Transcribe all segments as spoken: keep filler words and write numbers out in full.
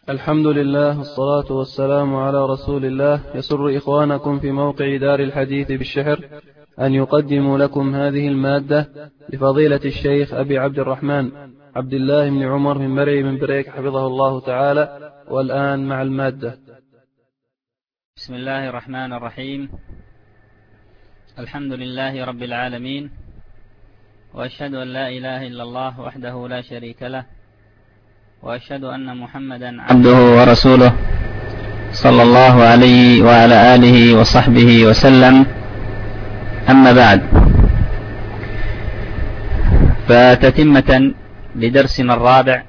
الحمد لله والصلاة والسلام على رسول الله. يسر إخوانكم في موقع دار الحديث بالشحر أن يقدموا لكم هذه المادة لفضيلة الشيخ أبي عبد الرحمن عبد الله بن عمر من مرعي من بريك حفظه الله تعالى. والآن مع المادة. بسم الله الرحمن الرحيم. الحمد لله رب العالمين، وأشهد أن لا إله إلا الله وحده لا شريك له، وأشهد أن محمدا عبده ورسوله صلى الله عليه وعلى آله وصحبه وسلم. أما بعد، فتتمة لدرسنا الرابع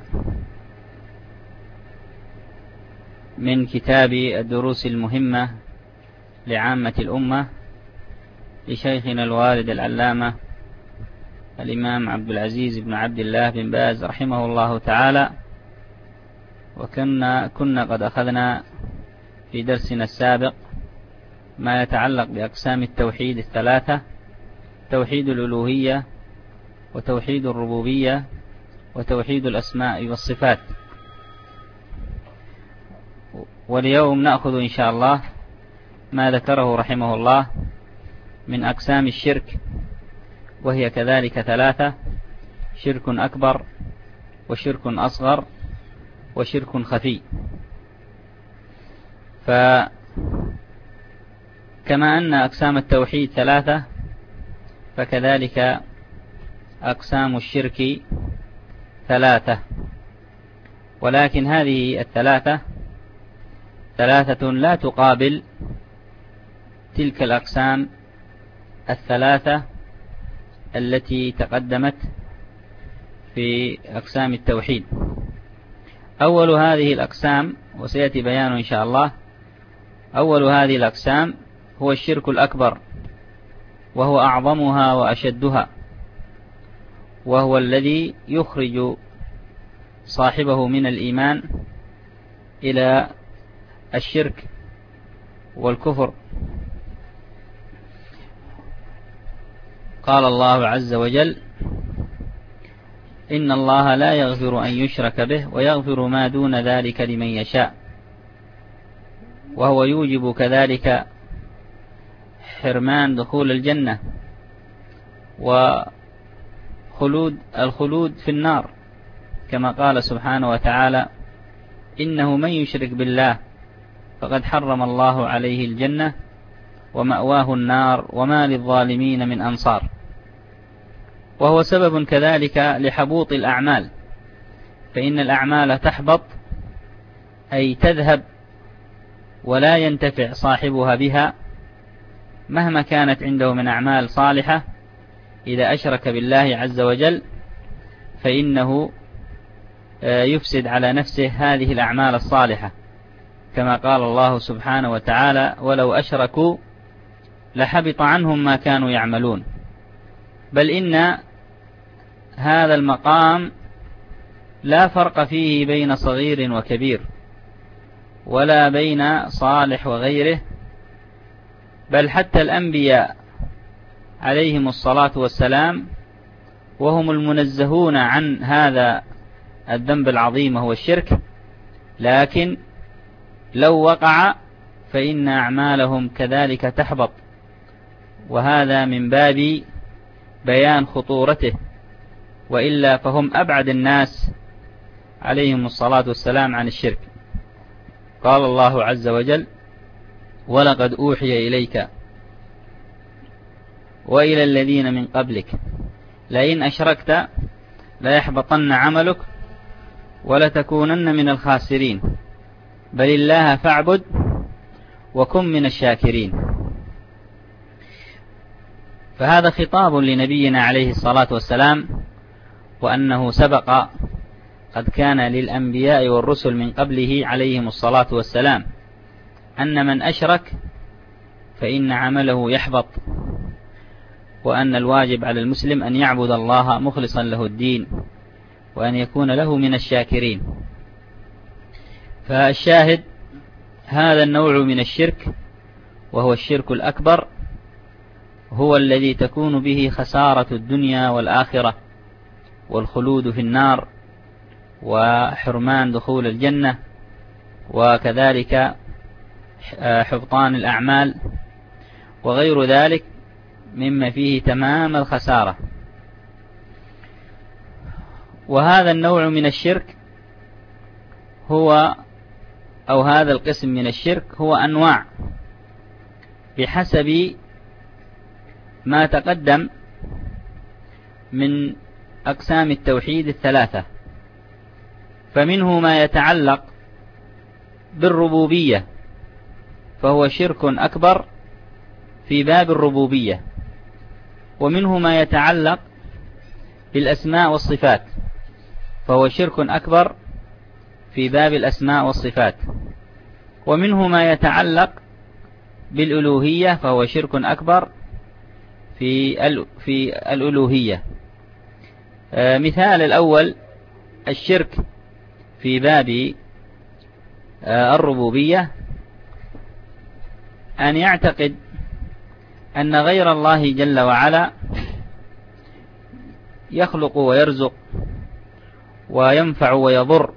من كتاب الدروس المهمة لعامة الأمة لشيخنا الوالد العلامة الإمام عبد العزيز بن عبد الله بن باز رحمه الله تعالى. وكنا كنا قد أخذنا في درسنا السابق ما يتعلق بأقسام التوحيد الثلاثة: توحيد الألوهية، وتوحيد الربوبية، وتوحيد الأسماء والصفات. واليوم نأخذ إن شاء الله ما ذكره رحمه الله من أقسام الشرك، وهي كذلك ثلاثة: شرك أكبر، وشرك أصغر، وشرك خفي. فكما أن أقسام التوحيد ثلاثة، فكذلك أقسام الشرك ثلاثة، ولكن هذه الثلاثة ثلاثة لا تقابل تلك الأقسام الثلاثة التي تقدمت في أقسام التوحيد. أول هذه الأقسام، وسيأتي بيانه إن شاء الله، أول هذه الأقسام هو الشرك الأكبر، وهو أعظمها وأشدها، وهو الذي يخرج صاحبه من الإيمان إلى الشرك والكفر. قال الله عز وجل: إن الله لا يغفر أن يشرك به ويغفر ما دون ذلك لمن يشاء. وهو يوجب كذلك حرمان دخول الجنة وخلود الخلود في النار، كما قال سبحانه وتعالى: إنه من يشرك بالله فقد حرم الله عليه الجنة ومأواه النار وما للظالمين من أنصار. وهو سبب كذلك لحبوط الأعمال، فإن الأعمال تحبط، أي تذهب ولا ينتفع صاحبها بها مهما كانت عنده من أعمال صالحة. إذا أشرك بالله عز وجل فإنه يفسد على نفسه هذه الأعمال الصالحة، كما قال الله سبحانه وتعالى: ولو أشركوا لحبط عنهم ما كانوا يعملون. بل إن هذا المقام لا فرق فيه بين صغير وكبير، ولا بين صالح وغيره، بل حتى الأنبياء عليهم الصلاة والسلام وهم المنزهون عن هذا الذنب العظيم وهو الشرك، لكن لو وقع فإن أعمالهم كذلك تحبط، وهذا من باب بيان خطورته، وإلا فهم أبعد الناس عليهم الصلاة والسلام عن الشرك. قال الله عز وجل: ولقد أوحي إليك وإلى الذين من قبلك لئن أشركت ليحبطن عملك ولتكونن من الخاسرين بل الله فاعبد وكن من الشاكرين. فهذا خطاب لنبينا عليه الصلاة والسلام، وأنه سبق قد كان للأنبياء والرسل من قبله عليهم الصلاة والسلام أن من أشرك فإن عمله يحبط، وأن الواجب على المسلم أن يعبد الله مخلصا له الدين، وأن يكون له من الشاكرين. فالشاهد هذا النوع من الشرك، وهو الشرك الأكبر، هو الذي تكون به خسارة الدنيا والآخرة، والخلود في النار، وحرمان دخول الجنة، وكذلك حبطان الأعمال وغير ذلك مما فيه تمام الخسارة. وهذا النوع من الشرك هو أو هذا القسم من الشرك هو أنواع بحسب ما تقدم من أقسام التوحيد الثلاثة. فمنه ما يتعلق بالربوبية فهو شرك أكبر في باب الربوبية، ومنه ما يتعلق بالأسماء والصفات فهو شرك أكبر في باب الأسماء والصفات، ومنه ما يتعلق بالألوهية فهو شرك أكبر في في الألوهية. مثال الأول الشرك في باب الربوبية أن يعتقد أن غير الله جل وعلا يخلق ويرزق وينفع ويضر،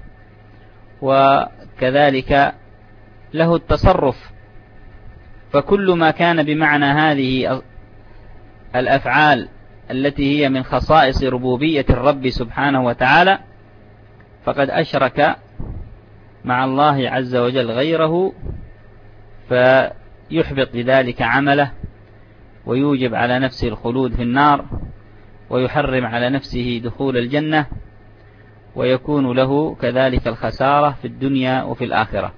وكذلك له التصرف، فكل ما كان بمعنى هذه الأفعال التي هي من خصائص ربوبية الرب سبحانه وتعالى فقد أشرك مع الله عز وجل غيره، فيحبط بذلك عمله ويوجب على نفسه الخلود في النار ويحرم على نفسه دخول الجنة، ويكون له كذلك الخسارة في الدنيا وفي الآخرة.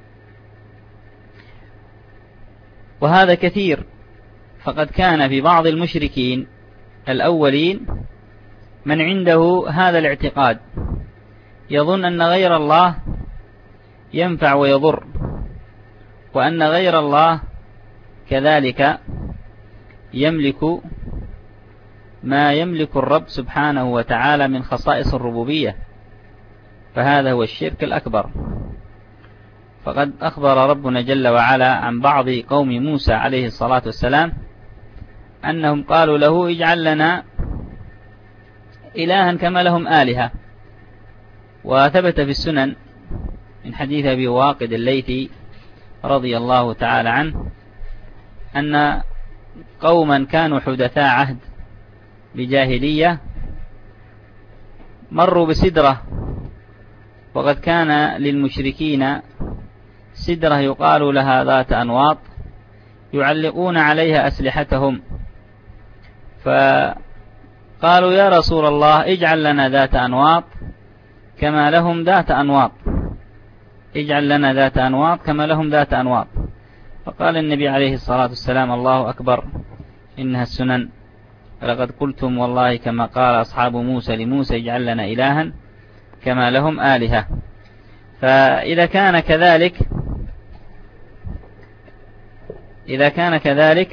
وهذا كثير، فقد كان في بعض المشركين الأولين من عنده هذا الاعتقاد، يظن أن غير الله ينفع ويضر، وأن غير الله كذلك يملك ما يملك الرب سبحانه وتعالى من خصائص الربوبية، فهذا هو الشرك الأكبر. فقد أخبر ربنا جل وعلا عن بعض قوم موسى عليه الصلاة والسلام أنهم قالوا له اجعل لنا إلها كما لهم آلهة. وثبت في السنن من حديث أبي واقد الليثي رضي الله تعالى عنه أن قوما كانوا حدثاء عهد بجاهلية مروا بسدرة، وقد كان للمشركين سدرة يقال لها ذات أنواط يعلقون عليها أسلحتهم، فقالوا يا رسول الله اجعل لنا ذات أنواط كما لهم ذات أنواط، اجعل لنا ذات أنواط كما لهم ذات أنواط. فقال النبي عليه الصلاة والسلام الله أكبر إنها السنن، لقد قلتم والله كما قال أصحاب موسى لموسى اجعل لنا إلها كما لهم آلهة. فإذا كان كذلك إذا كان كذلك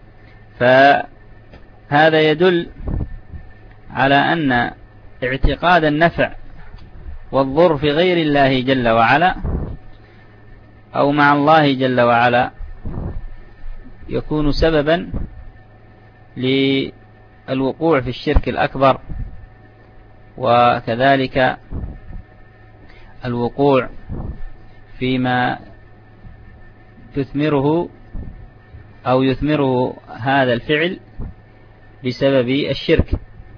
فهذا يدل على أن اعتقاد النفع والضر في غير الله جل وعلا أو مع الله جل وعلا يكون سببا للوقوع في الشرك الأكبر، وكذلك الوقوع فيما تثمره أو يثمره هذا الفعل بسبب الشرك.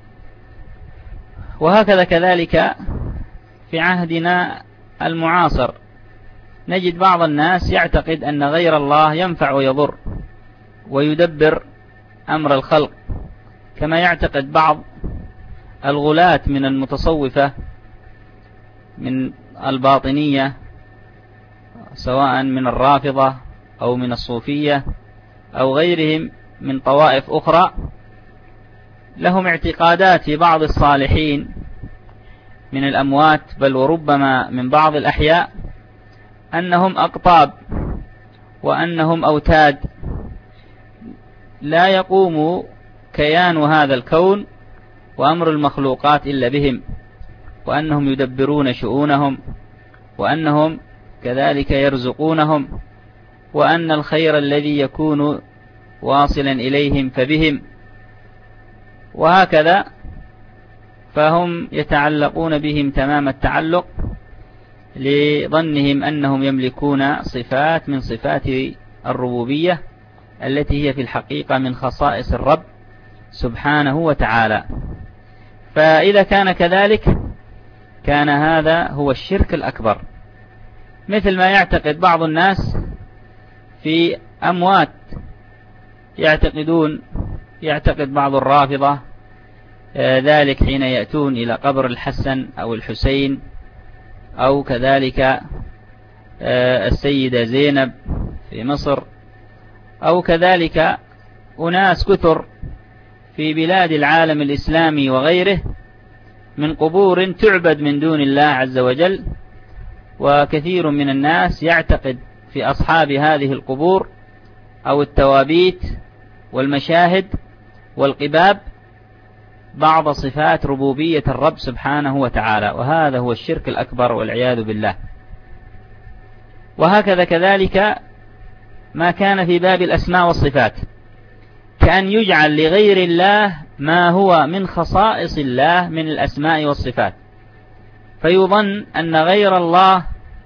وهكذا كذلك في عهدنا المعاصر نجد بعض الناس يعتقد أن غير الله ينفع ويضر ويدبر أمر الخلق، كما يعتقد بعض الغلاة من المتصوفة من الباطنية سواء من الرافضة أو من الصوفية أو غيرهم من طوائف أخرى، لهم اعتقادات في بعض الصالحين من الأموات بل وربما من بعض الأحياء أنهم أقطاب وأنهم أوتاد لا يقوم كيان هذا الكون وأمر المخلوقات إلا بهم، وأنهم يدبرون شؤونهم، وأنهم كذلك يرزقونهم، وأن الخير الذي يكون واصلا إليهم فبهم، وهكذا فهم يتعلقون بهم تمام التعلق لظنهم أنهم يملكون صفات من صفات الربوبية التي هي في الحقيقة من خصائص الرب سبحانه وتعالى. فإذا كان كذلك كان هذا هو الشرك الأكبر، مثل ما يعتقد بعض الناس في أموات، يعتقدون يعتقد بعض الرافضة ذلك حين يأتون إلى قبر الحسن أو الحسين، أو كذلك السيدة زينب في مصر، أو كذلك أناس كثر في بلاد العالم الإسلامي وغيره من قبور تعبد من دون الله عز وجل. وكثير من الناس يعتقد في أصحاب هذه القبور أو التوابيت والمشاهد والقباب بعض صفات ربوبية الرب سبحانه وتعالى، وهذا هو الشرك الأكبر والعياذ بالله. وهكذا كذلك ما كان في باب الأسماء والصفات، كأن يجعل لغير الله ما هو من خصائص الله من الأسماء والصفات، فيظن أن غير الله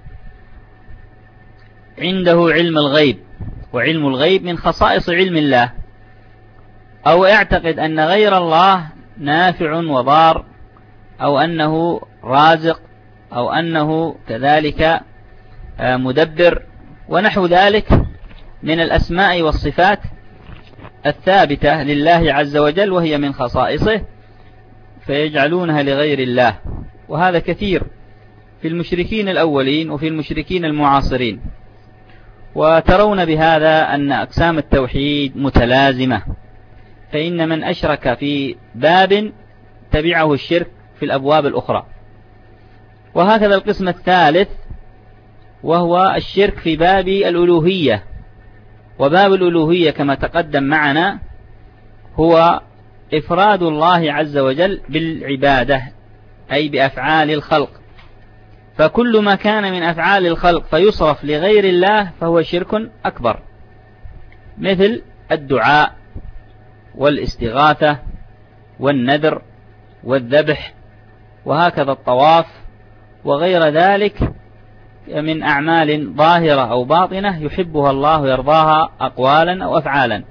عنده علم الغيب، وعلم الغيب من خصائص علم الله، أو يعتقد أن غير الله نافع وضار، أو أنه رازق، أو أنه كذلك مدبر، ونحو ذلك من الأسماء والصفات الثابتة لله عز وجل وهي من خصائصه، فيجعلونها لغير الله. وهذا كثير في المشركين الأولين وفي المشركين المعاصرين. وترون بهذا أن أقسام التوحيد متلازمة، فإن من أشرك في باب تبعه الشرك في الأبواب الأخرى. وهكذا القسم الثالث وهو الشرك في باب الألوهية. وباب الألوهية كما تقدم معنا هو إفراد الله عز وجل بالعبادة، أي بأفعال الخلق. فكل ما كان من أفعال الخلق فيصرف لغير الله فهو شرك أكبر، مثل الدعاء والاستغاثة والنذر والذبح، وهكذا الطواف وغير ذلك من أعمال ظاهرة أو باطنة يحبها الله ويرضاها أقوالا أو أفعالا.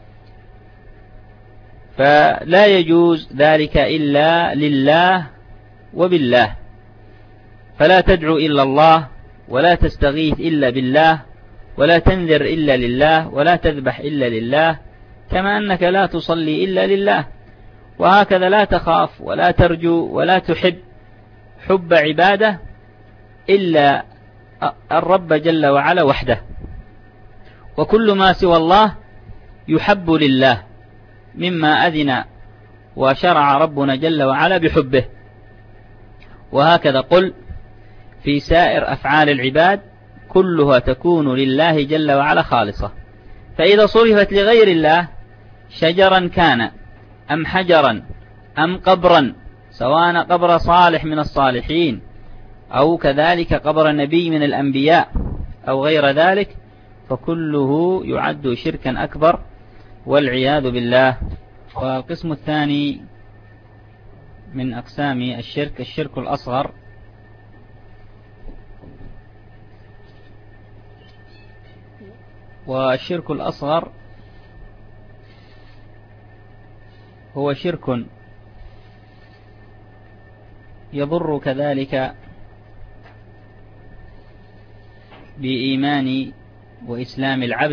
فلا يجوز ذلك إلا لله وبالله، فلا تدعو إلا الله، ولا تستغيث إلا بالله، ولا تنذر إلا لله، ولا تذبح إلا لله، كما أنك لا تصلي إلا لله. وهكذا لا تخاف ولا ترجو ولا تحب حب عبادة إلا الرب جل وعلا وحده. وكل ما سوى الله يحب لله مما أذن وشرع ربنا جل وعلا بحبه. وهكذا قل في سائر أفعال العباد كلها تكون لله جل وعلا خالصة. فإذا صرفت لغير الله شجرا كان أم حجرا أم قبرا، سواء قبر صالح من الصالحين أو كذلك قبر نبي من الأنبياء أو غير ذلك، فكله يعد شركا أكبر والعياذ بالله. والقسم الثاني من أقسام الشرك الشرك الأصغر، والشرك الأصغر هو شرك يضر كذلك بإيمان وإسلام العبد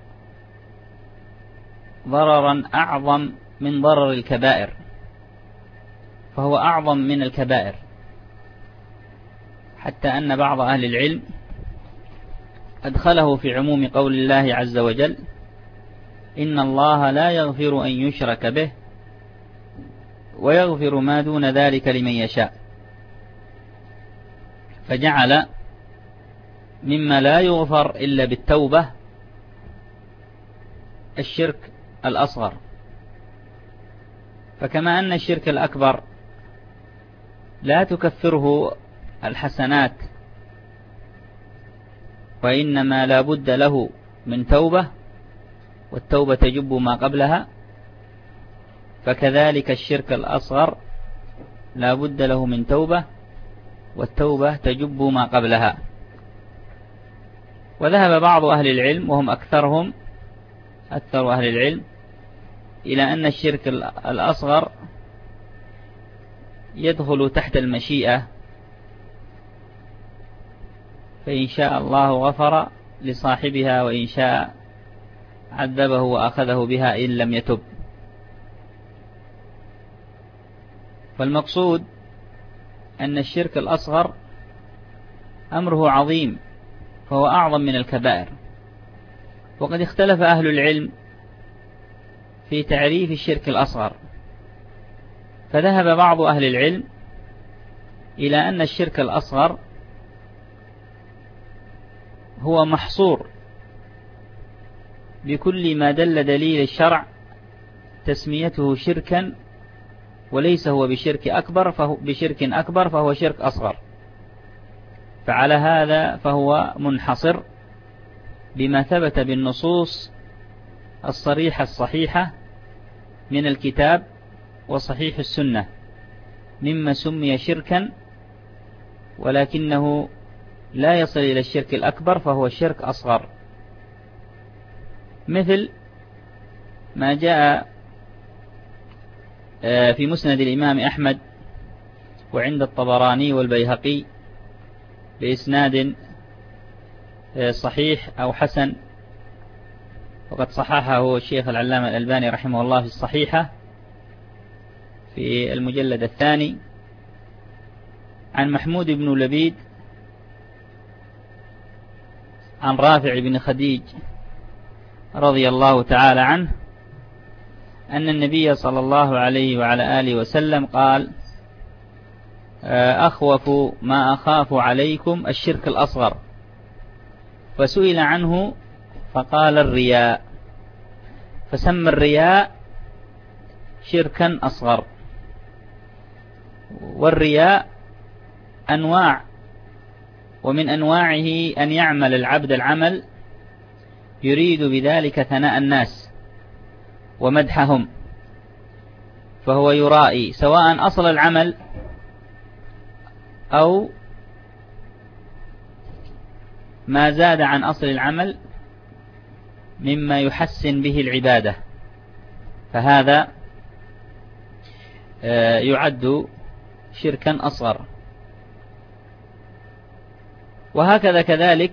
ضررا أعظم من ضرر الكبائر، فهو أعظم من الكبائر، حتى أن بعض أهل العلم أدخله في عموم قول الله عز وجل: إن الله لا يغفر أن يشرك به ويغفر ما دون ذلك لمن يشاء، فجعل مما لا يغفر إلا بالتوبة الشرك الأصغر. فكما أن الشرك الأكبر لا تكفره الحسنات وإنما لا بد له من توبة، والتوبة تجب ما قبلها، فكذلك الشرك الأصغر لا بد له من توبة والتوبة تجب ما قبلها. وذهب بعض أهل العلم وهم أكثرهم أكثر أهل العلم إلى أن الشرك الأصغر يدخل تحت المشيئة، فإن شاء الله غفر لصاحبها وإن شاء عذبه وأخذه بها إن لم يتب. فالمقصود أن الشرك الأصغر أمره عظيم، فهو أعظم من الكبائر. وقد اختلف أهل العلم في تعريف الشرك الأصغر، فذهب بعض أهل العلم إلى أن الشرك الأصغر هو محصور بكل ما دل دليل الشرع تسميته شركا، وليس هو بشرك أكبر فهو بشرك أكبر فهو شرك أصغر. فعلى هذا فهو منحصر بما ثبت بالنصوص الصريحة الصحيحة من الكتاب وصحيح السنة مما سمي شركا، ولكنه لا يصل إلى الشرك الأكبر فهو شرك أصغر، مثل ما جاء في مسند الإمام أحمد وعند الطبراني والبيهقي بإسناد صحيح أو حسن، وقد صححه الشيخ العلامة الألباني رحمه الله في الصحيحة في المجلد الثاني، عن محمود بن لبيد عن رافع بن خديج رضي الله تعالى عنه أن النبي صلى الله عليه وعلى آله وسلم قال: أخوف ما أخاف عليكم الشرك الأصغر. فسئل عنه فقال: الرياء. فسمى الرياء شركا أصغر. والرياء أنواع، ومن أنواعه أن يعمل العبد العمل يريد بذلك ثناء الناس ومدحهم، فهو يرائي سواء أصل العمل أو ما زاد عن أصل العمل مما يحسن به العبادة، فهذا يعد شركا أصغر. وهكذا كذلك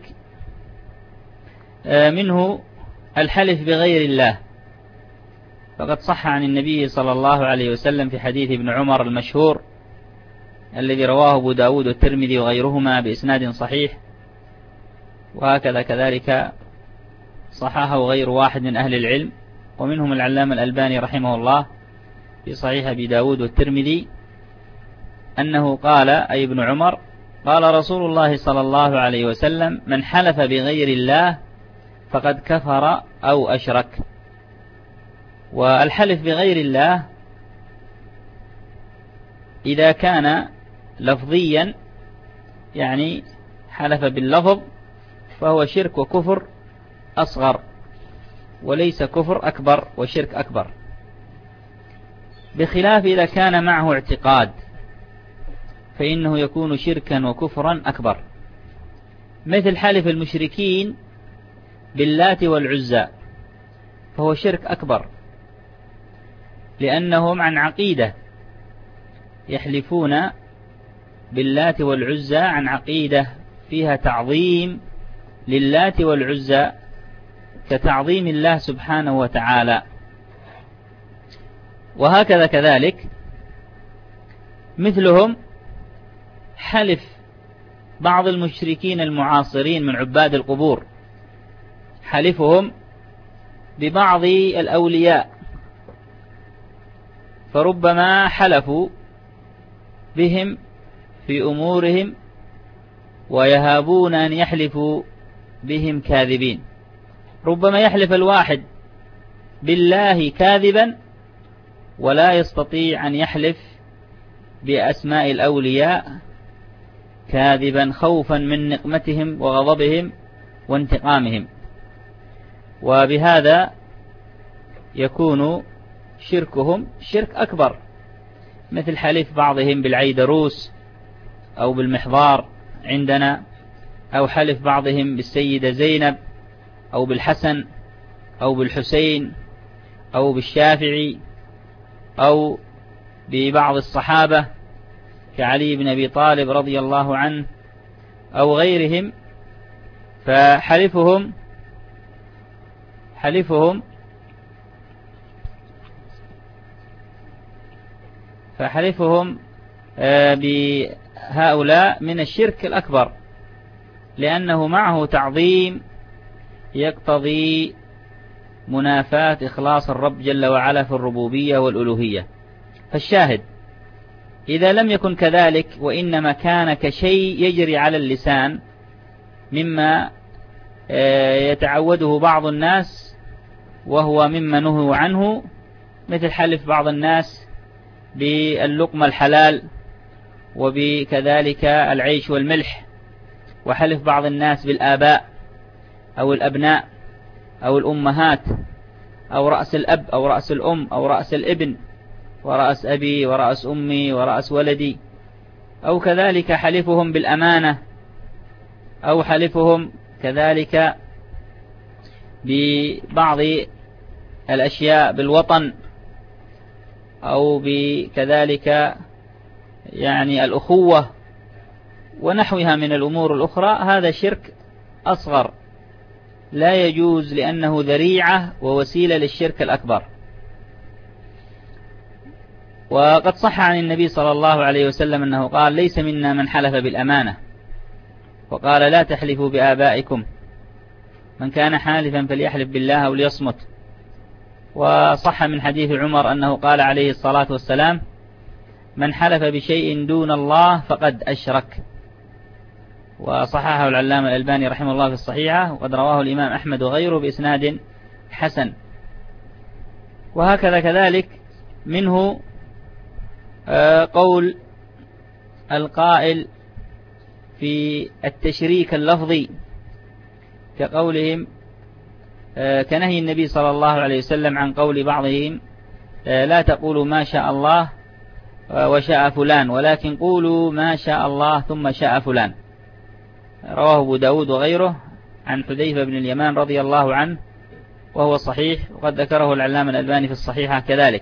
منه الحلف بغير الله، فقد صح عن النبي صلى الله عليه وسلم في حديث ابن عمر المشهور الذي رواه أبو داود والترمذي وغيرهما بإسناد صحيح، وهكذا كذلك صححه غير واحد من أهل العلم ومنهم العلامة الألباني رحمه الله في صحيح أبي داود والترمذي، أنه قال أي ابن عمر قال رسول الله صلى الله عليه وسلم: من حلف بغير الله فقد كفر أو أشرك. والحلف بغير الله إذا كان لفظيا، يعني حلف باللفظ، فهو شرك وكفر أصغر وليس كفر أكبر وشرك أكبر، بخلاف إذا كان معه اعتقاد فإنه يكون شركا وكفرا أكبر، مثل حلف المشركين باللات والعزى، فهو شرك أكبر لأنهم عن عقيدة يحلفون باللات والعزى عن عقيدة فيها تعظيم للات والعزى كتعظيم الله سبحانه وتعالى. وهكذا كذلك مثلهم حلف بعض المشركين المعاصرين من عباد القبور، حلفهم ببعض الأولياء، فربما حلفوا بهم في أمورهم ويهابون أن يحلفوا بهم كاذبين. ربما يحلف الواحد بالله كاذبا ولا يستطيع أن يحلف بأسماء الأولياء كاذبا خوفا من نقمتهم وغضبهم وانتقامهم، وبهذا يكون شركهم شرك أكبر، مثل حلف بعضهم بالعيدروس أو بالمحضار عندنا، أو حلف بعضهم بالسيدة زينب أو بالحسن أو بالحسين أو بالشافعي أو ببعض الصحابة كعلي بن أبي طالب رضي الله عنه أو غيرهم، فحلفهم حلفهم فحلفهم بهؤلاء من الشرك الأكبر، لأنه معه تعظيم يقتضي منافاة إخلاص الرب جل وعلا في الربوبية والألوهية. فالشاهد إذا لم يكن كذلك، وإنما كان كشيء يجري على اللسان مما يتعوده بعض الناس وهو مما نهوا عنه، مثل حلف بعض الناس باللقمة الحلال وبكذلك العيش والملح، وحلف بعض الناس بالآباء أو الأبناء أو الأمهات أو رأس الأب أو رأس الأم أو رأس الابن ورأس أبي ورأس أمي ورأس ولدي، أو كذلك حلفهم بالأمانة، أو حلفهم كذلك ببعض الأشياء بالوطن، أو بكذلك يعني الأخوة ونحوها من الأمور الأخرى. هذا شرك أصغر لا يجوز، لأنه ذريعة ووسيلة للشرك الأكبر. وقد صح عن النبي صلى الله عليه وسلم أنه قال: ليس منا من حلف بالأمانة، وقال: لا تحلفوا بآبائكم، من كان حالفا فليحلف بالله أو ليصمت. وصح من حديث عمر أنه قال عليه الصلاة والسلام: من حلف بشيء دون الله فقد أشرك. وصححه العلامة الألباني رحمه الله في الصحيحة، وقد رواه الإمام أحمد وغيره بإسناد حسن. وهكذا كذلك منه قول القائل في التشريك اللفظي، كقولهم كنهي النبي صلى الله عليه وسلم عن قول بعضهم: لا تقولوا ما شاء الله وشاء فلان، ولكن قولوا ما شاء الله ثم شاء فلان. رواه أبو داود وغيره عن حذيفة بن اليمان رضي الله عنه، وهو صحيح، وقد ذكره العلامة الألباني في الصحيحة كذلك.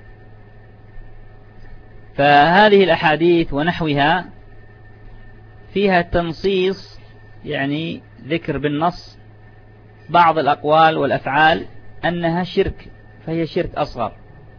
فهذه الأحاديث ونحوها فيها تنصيص، يعني ذكر بالنص بعض الأقوال والأفعال أنها شرك، فهي شرك أصغر.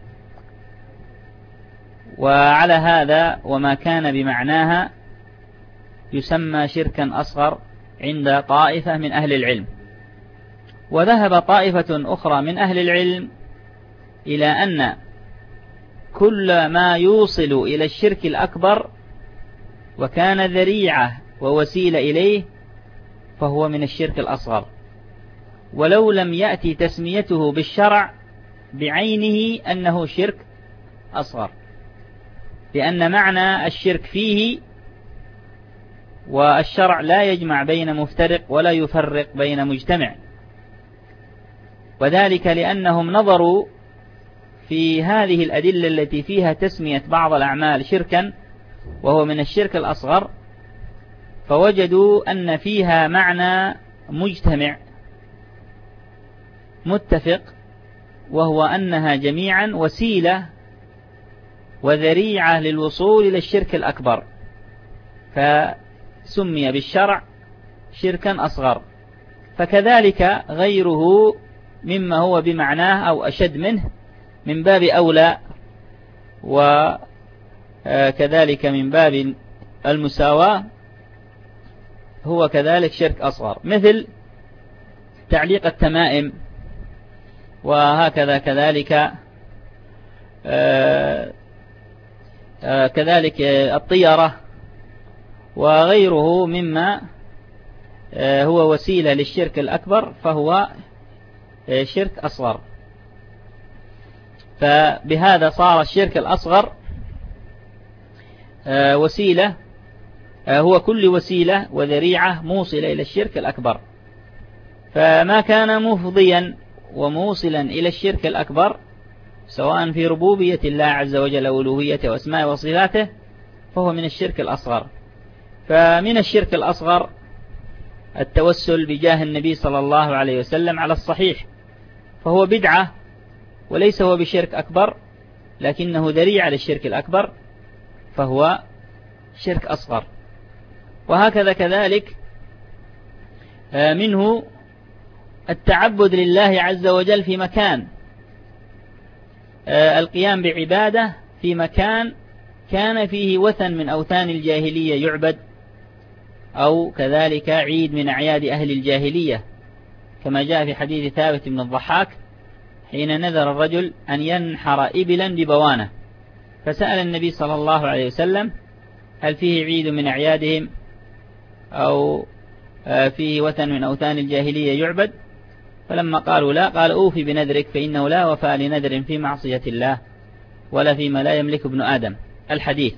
وعلى هذا وما كان بمعناها يسمى شركا أصغر عند طائفة من أهل العلم. وذهب طائفة أخرى من أهل العلم إلى أن كل ما يوصل إلى الشرك الأكبر وكان ذريعة ووسيلة إليه فهو من الشرك الأصغر، ولو لم يأتي تسميته بالشرع بعينه أنه شرك أصغر، لأن معنى الشرك فيه، والشرع لا يجمع بين مفترق ولا يفرق بين مجتمع. وذلك لأنهم نظروا في هذه الأدلة التي فيها تسمية بعض الأعمال شركا وهو من الشرك الأصغر، فوجدوا أن فيها معنى مجتمع متفق، وهو أنها جميعا وسيلة وذريعة للوصول إلى الشرك الأكبر، فسمي بالشرع شركا أصغر. فكذلك غيره مما هو بمعناه أو أشد منه من باب أولى، وكذلك من باب المساواة هو كذلك شرك أصغر، مثل تعليق التمائم، وهكذا كذلك كذلك الطيرة وغيره مما هو وسيلة للشرك الأكبر فهو شرك أصغر. فبهذا صار الشرك الأصغر وسيلة، هو كل وسيلة وذريعة موصلة إلى الشرك الأكبر. فما كان مفضيا وموصلا إلى الشرك الأكبر سواء في ربوبية الله عز وجل وألوهيته وأسماء وصفاته فهو من الشرك الأصغر. فمن الشرك الأصغر التوسل بجاه النبي صلى الله عليه وسلم على الصحيح، فهو بدعة وليس هو بشرك أكبر، لكنه ذريعة للشرك الأكبر، فهو شرك أصغر. وهكذا كذلك منه التعبد لله عز وجل في مكان، القيام بعبادة في مكان كان فيه وثن من أوثان الجاهلية يعبد، أو كذلك عيد من أعياد أهل الجاهلية، كما جاء في حديث ثابت بن الضحاك حين نذر الرجل أن ينحر إبلا ببوانة، فسأل النبي صلى الله عليه وسلم هل فيه عيد من أعيادهم أو فيه وثن من أوثان الجاهلية يعبد؟ فلما قالوا لا، قال أوفي بنذرك فإنه لا وفاء لنذر في معصية الله ولا فيما لا يملك ابن آدم، الحديث.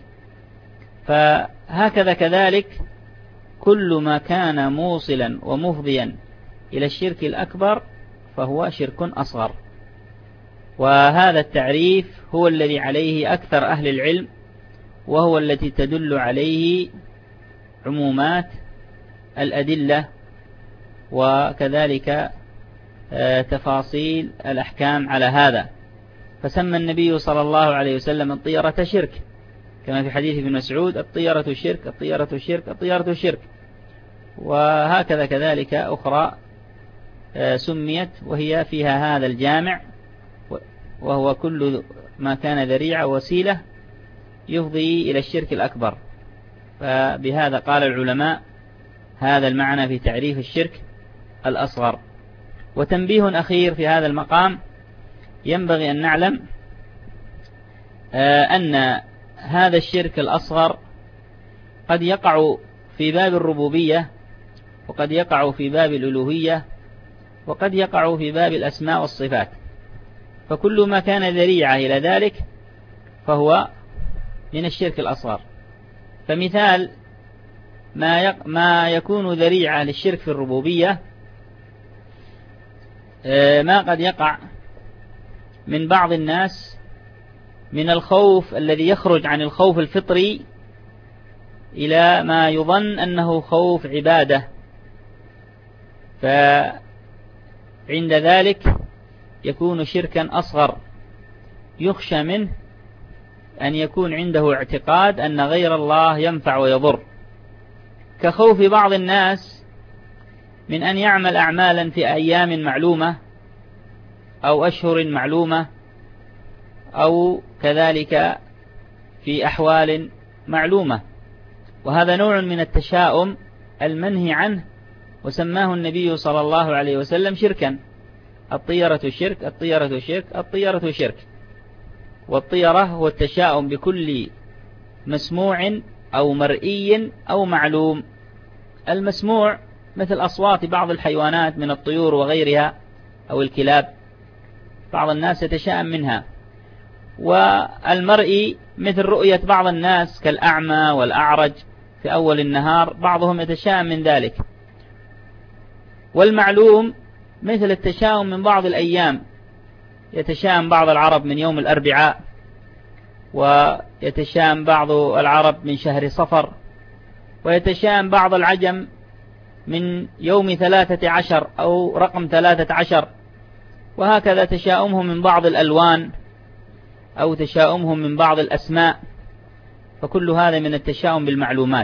فهكذا كذلك كل ما كان موصلا ومفضيا إلى الشرك الأكبر فهو شرك أصغر. وهذا التعريف هو الذي عليه أكثر أهل العلم، وهو التي تدل عليه عمومات الأدلة وكذلك تفاصيل الأحكام على هذا. فسمى النبي صلى الله عليه وسلم الطيرة شرك، كما في حديث ابن مسعود الطيرة شرك الطيرة شرك الطيرة شرك. وهكذا كذلك أخرى سميت وهي فيها هذا الجامع، وهو كل ما كان ذريعة وسيلة يفضي إلى الشرك الأكبر. فبهذا قال العلماء هذا المعنى في تعريف الشرك الأصغر. وتنبيه أخير في هذا المقام، ينبغي أن نعلم أن هذا الشرك الأصغر قد يقع في باب الربوبية، وقد يقع في باب الألوهية، وقد يقع في باب الأسماء والصفات، فكل ما كان ذريعة إلى ذلك فهو من الشرك الأصغر. فمثال ما ما يكون ذريعة للشرك في الربوبية ما قد يقع من بعض الناس من الخوف الذي يخرج عن الخوف الفطري إلى ما يظن أنه خوف عبادة، فعند ذلك يكون شركا أصغر، يخشى منه أن يكون عنده اعتقاد أن غير الله ينفع ويضر، كخوف بعض الناس من أن يعمل أعمالا في أيام معلومة أو أشهر معلومة أو كذلك في أحوال معلومة، وهذا نوع من التشاؤم المنهي عنه، وسماه النبي صلى الله عليه وسلم شركا. الطيرة شرك الطيرة شرك الطيرة شرك. والطيرة هو التشاؤم بكل مسموع أو مرئي أو معلوم. المسموع مثل أصوات بعض الحيوانات من الطيور وغيرها أو الكلاب، بعض الناس يتشاءم منها. والمرئي مثل رؤية بعض الناس كالأعمى والأعرج في أول النهار، بعضهم يتشاءم من ذلك. والمعلوم مثل التشاؤم من بعض الأيام، يتشاءم بعض العرب من يوم الأربعاء، ويتشاءم بعض العرب من شهر صفر، ويتشاءم بعض العجم من يوم ثلاثة عشر أو رقم ثلاثة عشر، وهكذا تشاؤمهم من بعض الألوان أو تشاؤمهم من بعض الأسماء، فكل هذا من التشاؤم بالمعلومات.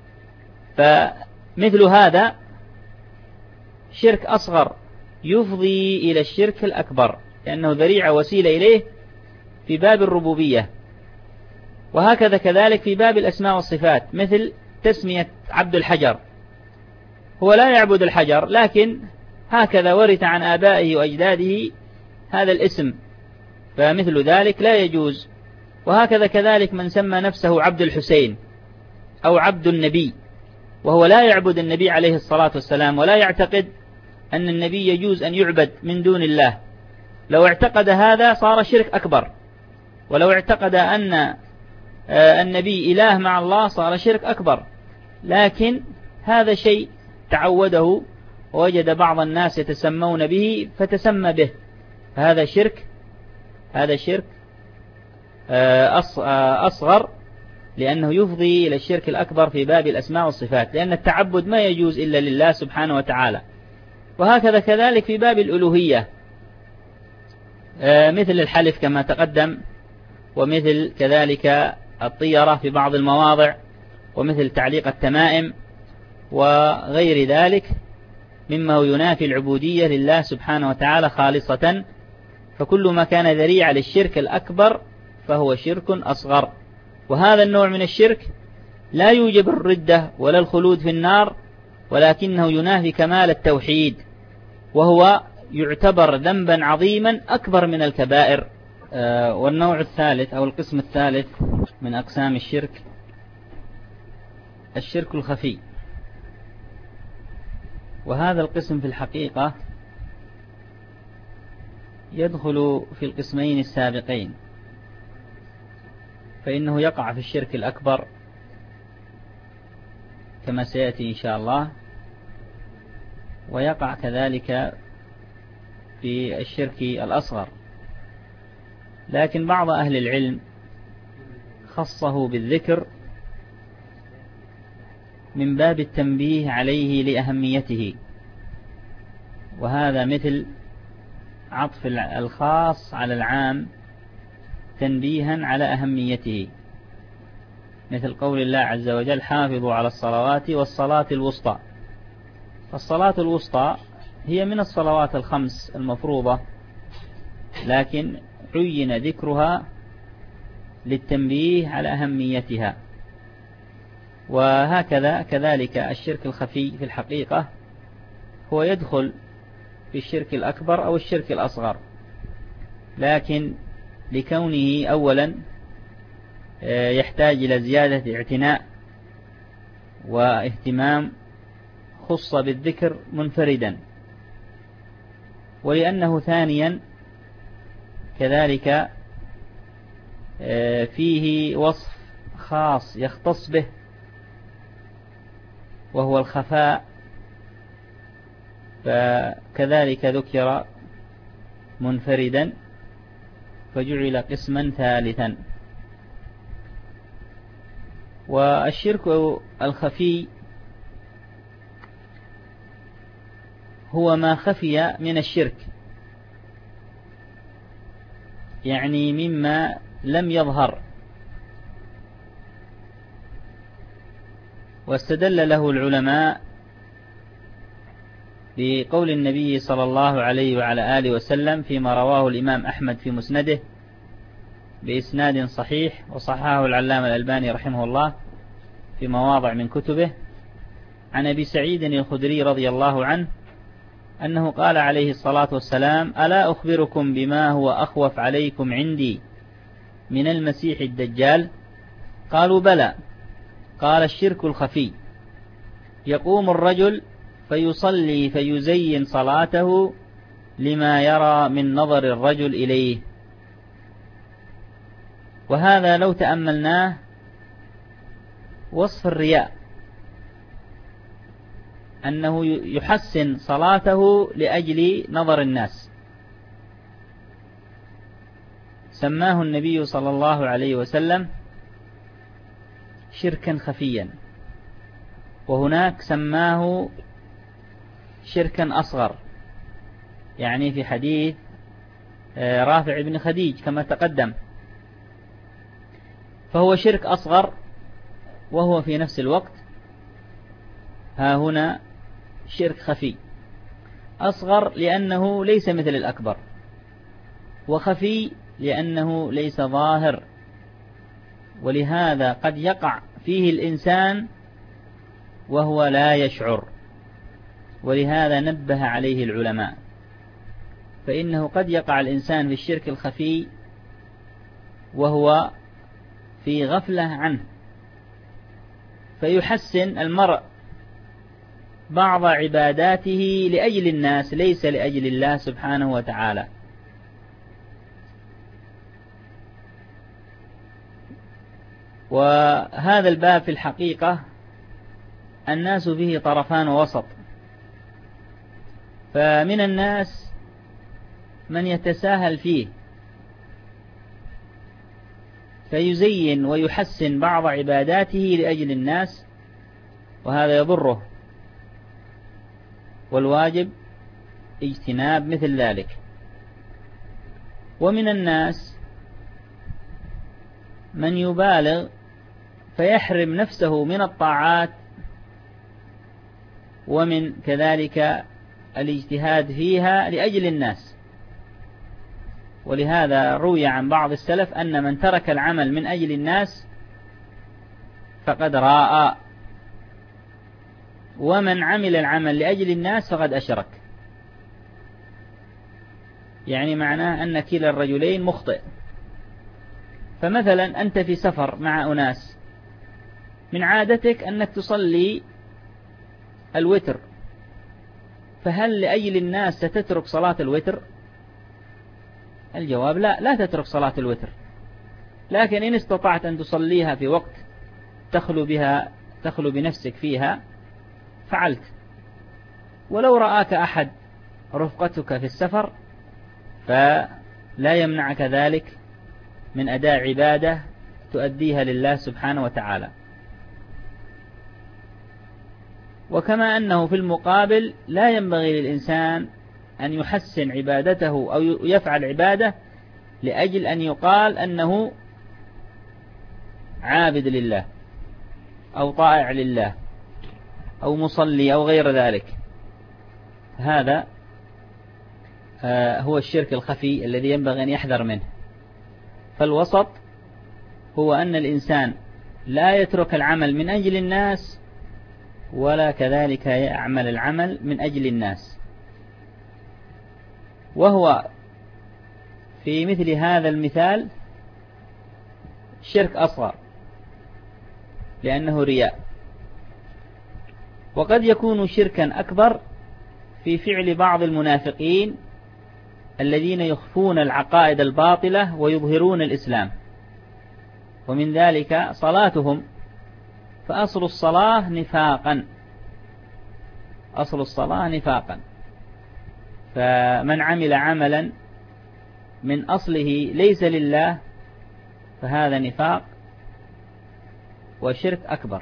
فمثل هذا شرك أصغر يفضي إلى الشرك الأكبر، لأنه ذريعة وسيلة إليه في باب الربوبية. وهكذا كذلك في باب الأسماء والصفات، مثل تسمية عبد الحجر، هو لا يعبد الحجر، لكن هكذا ورث عن آبائه وأجداده هذا الاسم، فمثل ذلك لا يجوز. وهكذا كذلك من سمى نفسه عبد الحسين أو عبد النبي، وهو لا يعبد النبي عليه الصلاة والسلام، ولا يعتقد أن النبي يجوز أن يعبد من دون الله. لو اعتقد هذا صار شرك أكبر، ولو اعتقد أن النبي إله مع الله صار شرك أكبر. لكن هذا شيء تعوده ووجد بعض الناس يتسمون به فتسمى به، هذا شرك، هذا شرك أصغر لأنه يفضي إلى الشرك الأكبر في باب الأسماء والصفات، لأن التعبد ما يجوز إلا لله سبحانه وتعالى. وهكذا كذلك في باب الألوهية، مثل الحلف كما تقدم، ومثل كذلك الطيرة في بعض المواضع، ومثل تعليق التمائم وغير ذلك مما ينافي العبودية لله سبحانه وتعالى خالصة. فكل ما كان ذريعة للشرك الأكبر فهو شرك أصغر، وهذا النوع من الشرك لا يوجب الردة ولا الخلود في النار، ولكنه ينافي كمال التوحيد، وهو يعتبر ذنبا عظيما أكبر من الكبائر. آه والنوع الثالث أو القسم الثالث من أقسام الشرك الشرك الخفي، وهذا القسم في الحقيقة يدخل في القسمين السابقين، فإنه يقع في الشرك الأكبر كما سيأتي إن شاء الله، ويقع كذلك في الشرك الأصغر. لكن بعض أهل العلم خصه بالذكر من باب التنبيه عليه لأهميته، وهذا مثل عطف الخاص على العام تنبيها على أهميته، مثل قول الله عز وجل: حافظوا على الصلوات والصلاة الوسطى. فالصلاة الوسطى هي من الصلوات الخمس المفروضة، لكن عين ذكرها للتنبيه على أهميتها. وهكذا كذلك الشرك الخفي في الحقيقة هو يدخل في الشرك الأكبر أو الشرك الأصغر، لكن لكونه أولا يحتاج إلى زيادة اعتناء واهتمام خص بالذكر منفردا، ولأنه ثانيا كذلك فيه وصف خاص يختص به وهو الخفاء، فكذلك ذكر منفردا فجعل قسما ثالثا. والشرك الخفي هو ما خفي من الشرك، يعني مما لم يظهر، واستدل له العلماء بقول النبي صلى الله عليه وعلى آله وسلم فيما رواه الإمام أحمد في مسنده بإسناد صحيح، وصححه العلامة الألباني رحمه الله في مواضع من كتبه، عن أبي سعيد الخدري رضي الله عنه أنه قال عليه الصلاة والسلام: ألا أخبركم بما هو أخوف عليكم عندي من المسيح الدجال؟ قالوا: بلى. قال: الشرك الخفي، يقوم الرجل فيصلي فيزين صلاته لما يرى من نظر الرجل إليه. وهذا لو تأملناه وصف الرياء، أنه يحسن صلاته لأجل نظر الناس، سماه النبي صلى الله عليه وسلم شركا خفيا، وهناك سماه شركا أصغر، يعني في حديث رافع بن خديج كما تقدم. فهو شرك أصغر، وهو في نفس الوقت ها هنا شرك خفي. أصغر لأنه ليس مثل الأكبر، وخفي لأنه ليس ظاهر، ولهذا قد يقع فيه الإنسان وهو لا يشعر، ولهذا نبه عليه العلماء، فإنه قد يقع الإنسان في الشرك الخفي وهو في غفلة عنه، فيحسن المرء بعض عباداته لأجل الناس ليس لأجل الله سبحانه وتعالى. وهذا الباب في الحقيقة الناس فيه طرفان وسط، فمن الناس من يتساهل فيه فيزين ويحسن بعض عباداته لأجل الناس، وهذا يضره، والواجب اجتناب مثل ذلك. ومن الناس من يبالغ فيحرم نفسه من الطاعات ومن كذلك الاجتهاد فيها لأجل الناس. ولهذا روي عن بعض السلف أن من ترك العمل من أجل الناس فقد راء، ومن عمل العمل لأجل الناس فقد أشرك. يعني معناه أن كلا الرجلين مخطئ. فمثلا أنت في سفر مع أناس، من عادتك أنك تصلي الوتر، فهل لأجل الناس ستترك صلاة الوتر؟ الجواب لا، لا تترك صلاة الوتر، لكن إن استطعت أن تصليها في وقت تخلو بها تخلو بنفسك فيها فعلت. ولو رآك أحد رفقتك في السفر فلا يمنعك ذلك من أداء عبادة تؤديها لله سبحانه وتعالى. وكما أنه في المقابل لا ينبغي للإنسان أن يحسن عبادته أو يفعل عبادة لأجل أن يقال أنه عابد لله أو طائع لله أو مصلي أو غير ذلك. هذا هو الشرك الخفي الذي ينبغي أن يحذر منه. فالوسط هو أن الإنسان لا يترك العمل من أجل الناس ولا كذلك يعمل العمل من أجل الناس. وهو في مثل هذا المثال شرك أصغر لأنه رياء، وقد يكون شركا أكبر في فعل بعض المنافقين الذين يخفون العقائد الباطلة ويظهرون الإسلام، ومن ذلك صلاتهم، فأصل الصلاة نفاقا، أصل الصلاة نفاقا. فمن عمل عملا من أصله ليس لله فهذا نفاق وشرك أكبر.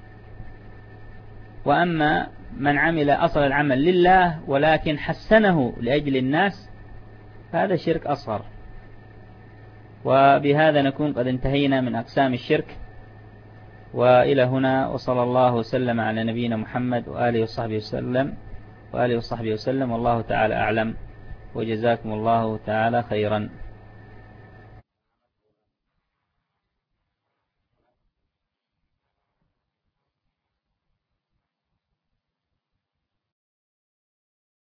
وأما من عمل أصل العمل لله ولكن حسنه لأجل الناس فهذا شرك أصغر. وبهذا نكون قد انتهينا من أقسام الشرك. وإلى هنا، وصلى الله وسلم على نبينا محمد وآله وصحبه وسلم وآله وصحبه وسلم والله تعالى أعلم، وجزاكم الله تعالى خيرا.